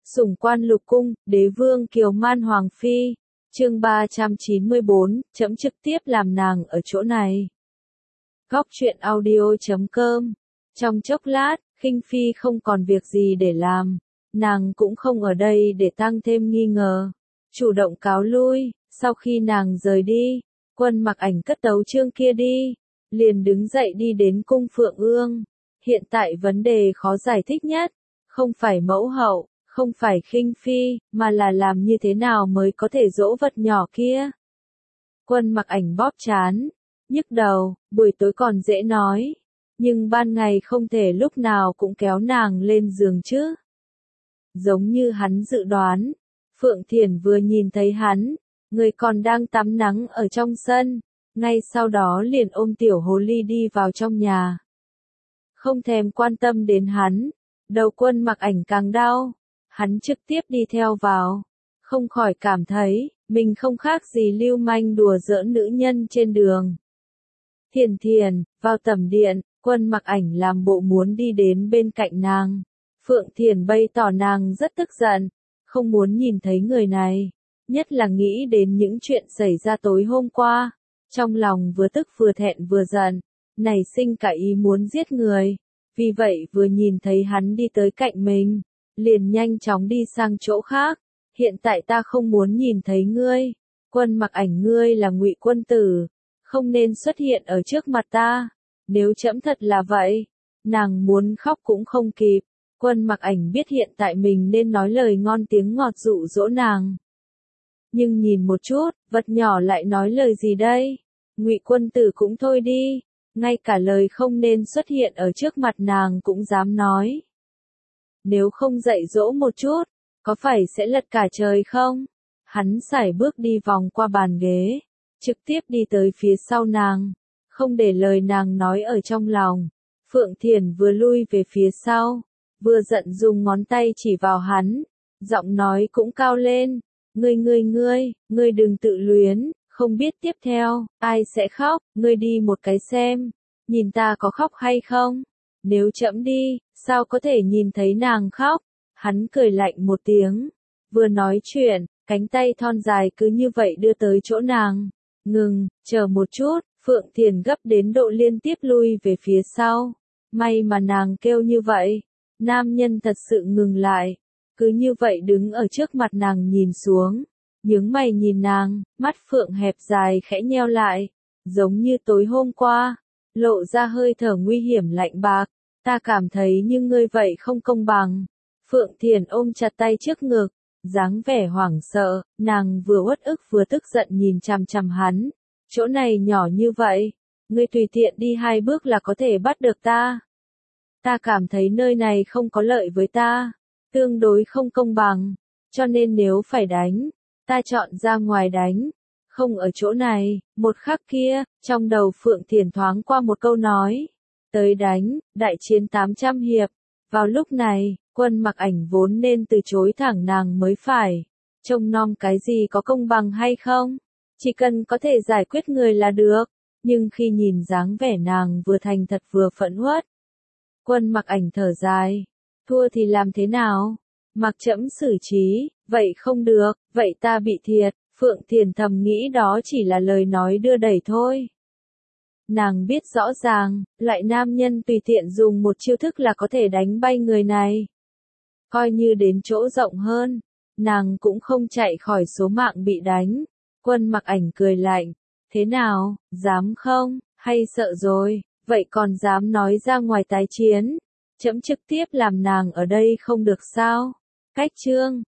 Sủng quan lục cung, đế vương kiều man hoàng phi. Chương 394, chấm trực tiếp làm nàng ở chỗ này. Góc truyện audio.com. Trong chốc lát, Khinh Phi không còn việc gì để làm, nàng cũng không ở đây để tăng thêm nghi ngờ, chủ động cáo lui. Sau khi nàng rời đi, Quân Mặc Ảnh cất tấu chương kia đi, liền đứng dậy đi đến cung Phượng Ương. Hiện tại vấn đề khó giải thích nhất, không phải mẫu hậu, không phải Khinh Phi, mà là làm như thế nào mới có thể dỗ vật nhỏ kia. Quân Mặc Ảnh bóp trán, nhức đầu, buổi tối còn dễ nói, nhưng ban ngày không thể lúc nào cũng kéo nàng lên giường chứ. Giống như hắn dự đoán, Phượng Thiển vừa nhìn thấy hắn, người còn đang tắm nắng ở trong sân, ngay sau đó liền ôm tiểu hồ ly đi vào trong nhà. Không thèm quan tâm đến hắn, đầu Quân Mặc Ảnh càng đau, hắn trực tiếp đi theo vào, không khỏi cảm thấy, mình không khác gì lưu manh đùa giỡn nữ nhân trên đường. Thiền Thiền, vào tẩm điện, Quân Mặc Ảnh làm bộ muốn đi đến bên cạnh nàng. Phượng Thiền bày tỏ nàng rất tức giận, không muốn nhìn thấy người này, nhất là nghĩ đến những chuyện xảy ra tối hôm qua. Trong lòng vừa tức vừa thẹn vừa giận, nảy sinh cả ý muốn giết người, vì vậy vừa nhìn thấy hắn đi tới cạnh mình, liền nhanh chóng đi sang chỗ khác. Hiện tại ta không muốn nhìn thấy ngươi, Quân Mặc Ảnh, ngươi là Ngụy quân tử, không nên xuất hiện ở trước mặt ta. Nếu trẫm thật là vậy, nàng muốn khóc cũng không kịp. Quân Mặc Ảnh biết hiện tại mình nên nói lời ngon tiếng ngọt dụ dỗ nàng. Nhưng nhìn một chút, vật nhỏ lại nói lời gì đây? Ngụy quân tử cũng thôi đi, ngay cả lời không nên xuất hiện ở trước mặt nàng cũng dám nói. Nếu không dạy dỗ một chút, có phải sẽ lật cả trời không? Hắn sải bước đi vòng qua bàn ghế, trực tiếp đi tới phía sau nàng, không để lời nàng nói ở trong lòng. Phượng Thiền vừa lui về phía sau, vừa giận dùng ngón tay chỉ vào hắn, giọng nói cũng cao lên, ngươi đừng tự luyến, không biết tiếp theo, ai sẽ khóc, ngươi đi một cái xem, nhìn ta có khóc hay không? Nếu trẫm đi, sao có thể nhìn thấy nàng khóc? Hắn cười lạnh một tiếng, vừa nói chuyện, cánh tay thon dài cứ như vậy đưa tới chỗ nàng. Ngừng, chờ một chút. Phượng Thiền gấp đến độ liên tiếp lui về phía sau. May mà nàng kêu như vậy, nam nhân thật sự ngừng lại, cứ như vậy đứng ở trước mặt nàng nhìn xuống, nhướng mày nhìn nàng, mắt Phượng hẹp dài khẽ nheo lại, giống như tối hôm qua, lộ ra hơi thở nguy hiểm lạnh bạc. Ta cảm thấy như ngươi vậy không công bằng. Phượng Thiền ôm chặt tay trước ngực, dáng vẻ hoảng sợ, nàng vừa uất ức vừa tức giận nhìn chằm chằm hắn. Chỗ này nhỏ như vậy, ngươi tùy tiện đi 2 bước là có thể bắt được ta. Ta cảm thấy nơi này không có lợi với ta, tương đối không công bằng, cho nên nếu phải đánh, ta chọn ra ngoài đánh, không ở chỗ này. Một khắc kia, trong đầu Phượng Thiền thoáng qua một câu nói, tới đánh, đại chiến 800 hiệp. Vào lúc này, Quân Mặc Ảnh vốn nên từ chối thẳng nàng mới phải, trông nom cái gì có công bằng hay không? Chỉ cần có thể giải quyết người là được, nhưng khi nhìn dáng vẻ nàng vừa thành thật vừa phẫn uất, Quân Mặc Ảnh thở dài, thua thì làm thế nào? Mặc trẫm xử trí, vậy không được, vậy ta bị thiệt. Phượng Thiền thầm nghĩ đó chỉ là lời nói đưa đẩy thôi. Nàng biết rõ ràng, loại nam nhân tùy tiện dùng một chiêu thức là có thể đánh bay người này. Coi như đến chỗ rộng hơn, nàng cũng không chạy khỏi số mạng bị đánh. Quân Mặc Ảnh cười lạnh, thế nào, dám không, hay sợ rồi, vậy còn dám nói ra ngoài tái chiến, trẫm trực tiếp làm nàng ở đây không được sao? Cách chương